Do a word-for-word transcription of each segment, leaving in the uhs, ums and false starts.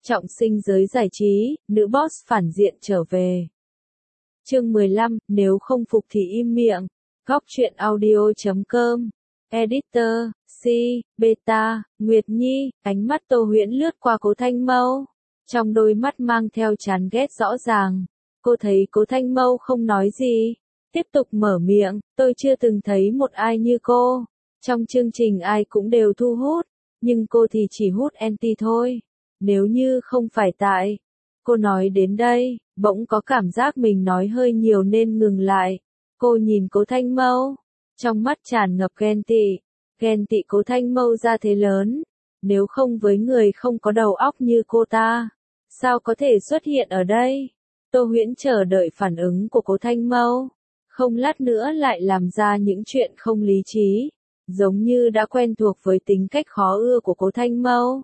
Trọng sinh giới giải trí, nữ boss phản diện trở về. Chương mười lăm, nếu không phục thì im miệng. Góc truyện audio chấm com. Editor, C, Beta, Nguyệt Nhi, ánh mắt Tô Huyễn lướt qua Cố Thanh Mâu. Trong đôi mắt mang theo chán ghét rõ ràng. Cô thấy Cố Thanh Mâu không nói gì. Tiếp tục mở miệng, tôi chưa từng thấy một ai như cô. Trong chương trình ai cũng đều thu hút, nhưng cô thì chỉ hút anti thôi. Nếu như không phải tại, cô nói đến đây, bỗng có cảm giác mình nói hơi nhiều nên ngừng lại. Cô nhìn Cố Thanh Mâu, trong mắt tràn ngập ghen tị, ghen tị Cố Thanh Mâu ra thế lớn. Nếu không với người không có đầu óc như cô ta, sao có thể xuất hiện ở đây? Tô Huyễn chờ đợi phản ứng của Cố Thanh Mâu, không lát nữa lại làm ra những chuyện không lý trí, giống như đã quen thuộc với tính cách khó ưa của Cố Thanh Mâu.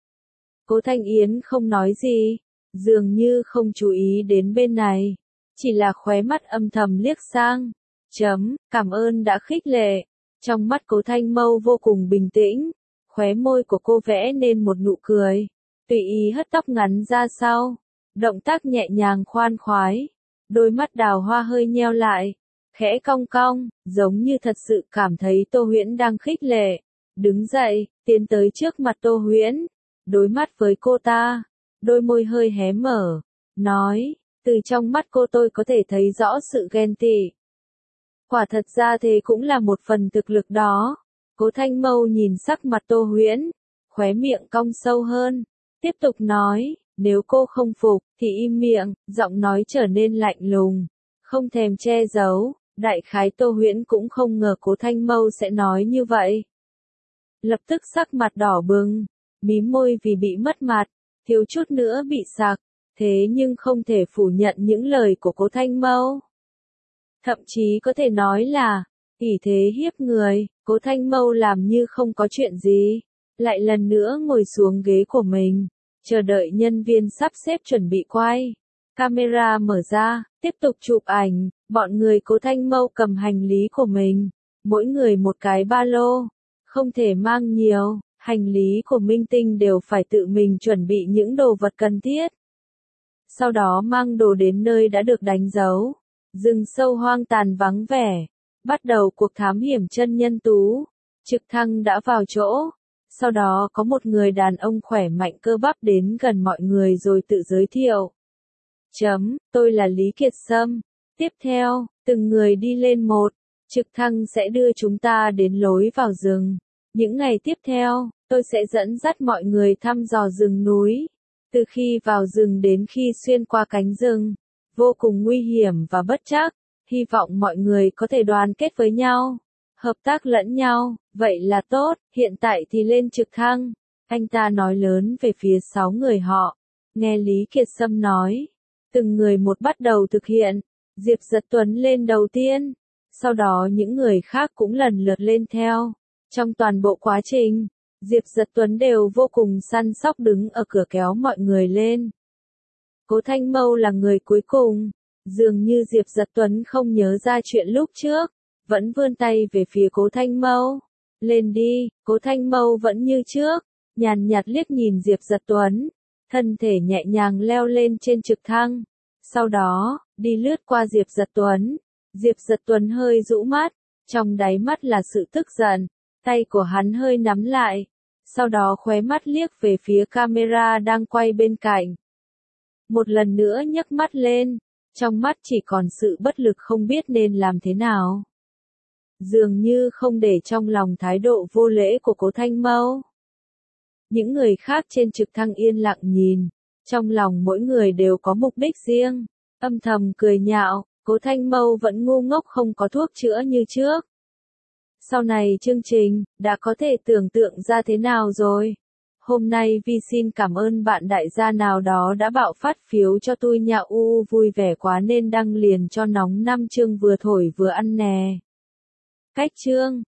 Cố Thanh Yến không nói gì, dường như không chú ý đến bên này, chỉ là khóe mắt âm thầm liếc sang. Chấm, cảm ơn đã khích lệ. Trong mắt Cố Thanh Mâu vô cùng bình tĩnh, khóe môi của cô vẽ nên một nụ cười, tùy ý hất tóc ngắn ra sau, động tác nhẹ nhàng khoan khoái, đôi mắt đào hoa hơi nheo lại, khẽ cong cong, giống như thật sự cảm thấy Tô Huyễn đang khích lệ. Đứng dậy, tiến tới trước mặt Tô Huyễn, đối mắt với cô ta, đôi môi hơi hé mở, nói, từ trong mắt cô tôi có thể thấy rõ sự ghen tị. Quả thật ra thế cũng là một phần thực lực đó. Cố Thanh Mâu nhìn sắc mặt Tô Huyễn, khóe miệng cong sâu hơn, tiếp tục nói, nếu cô không phục, thì im miệng, giọng nói trở nên lạnh lùng, không thèm che giấu. Đại khái Tô Huyễn cũng không ngờ Cố Thanh Mâu sẽ nói như vậy. Lập tức sắc mặt đỏ bừng, mím môi vì bị mất mặt, thiếu chút nữa bị sặc, thế nhưng không thể phủ nhận những lời của Cố Thanh Mâu. Thậm chí có thể nói là, ỷ thế hiếp người. Cố Thanh Mâu làm như không có chuyện gì, lại lần nữa ngồi xuống ghế của mình, chờ đợi nhân viên sắp xếp chuẩn bị quay. Camera mở ra, tiếp tục chụp ảnh, bọn người Cố Thanh Mâu cầm hành lý của mình, mỗi người một cái ba lô, không thể mang nhiều, hành lý của minh tinh đều phải tự mình chuẩn bị những đồ vật cần thiết. Sau đó mang đồ đến nơi đã được đánh dấu, rừng sâu hoang tàn vắng vẻ, bắt đầu cuộc thám hiểm chân nhân tú. Trực thăng đã vào chỗ, sau đó có một người đàn ông khỏe mạnh cơ bắp đến gần mọi người rồi tự giới thiệu. Chấm, tôi là Lý Kiệt Sâm. Tiếp theo, từng người đi lên một, trực thăng sẽ đưa chúng ta đến lối vào rừng. Những ngày tiếp theo, tôi sẽ dẫn dắt mọi người thăm dò rừng núi. Từ khi vào rừng đến khi xuyên qua cánh rừng, vô cùng nguy hiểm và bất trắc. Hy vọng mọi người có thể đoàn kết với nhau, hợp tác lẫn nhau, vậy là tốt. Hiện tại thì lên trực thăng. Anh ta nói lớn về phía sáu người họ. Nghe Lý Kiệt Sâm nói, từng người một bắt đầu thực hiện. Diệp Dật Tuấn lên đầu tiên, sau đó những người khác cũng lần lượt lên theo. Trong toàn bộ quá trình, Diệp Dật Tuấn đều vô cùng săn sóc đứng ở cửa kéo mọi người lên. Cố Thanh Mâu là người cuối cùng, dường như Diệp Dật Tuấn không nhớ ra chuyện lúc trước, vẫn vươn tay về phía Cố Thanh Mâu. Lên đi. Cố Thanh Mâu vẫn như trước, nhàn nhạt liếc nhìn Diệp Dật Tuấn, thân thể nhẹ nhàng leo lên trên trực thăng. Sau đó, đi lướt qua Diệp Dật Tuấn. Diệp Dật Tuấn hơi rũ mắt, trong đáy mắt là sự tức giận, tay của hắn hơi nắm lại, sau đó khóe mắt liếc về phía camera đang quay bên cạnh. Một lần nữa nhấc mắt lên, trong mắt chỉ còn sự bất lực không biết nên làm thế nào. Dường như không để trong lòng thái độ vô lễ của Cố Thanh Mâu. Những người khác trên trực thăng yên lặng nhìn, trong lòng mỗi người đều có mục đích riêng, âm thầm cười nhạo, Cố Thanh Mâu vẫn ngu ngốc không có thuốc chữa như trước. Sau này chương trình, đã có thể tưởng tượng ra thế nào rồi. Hôm nay Vi xin cảm ơn bạn đại gia nào đó đã bạo phát phiếu cho tôi nhà u vui vẻ quá nên đăng liền cho nóng năm chương vừa thổi vừa ăn nè. Cách chương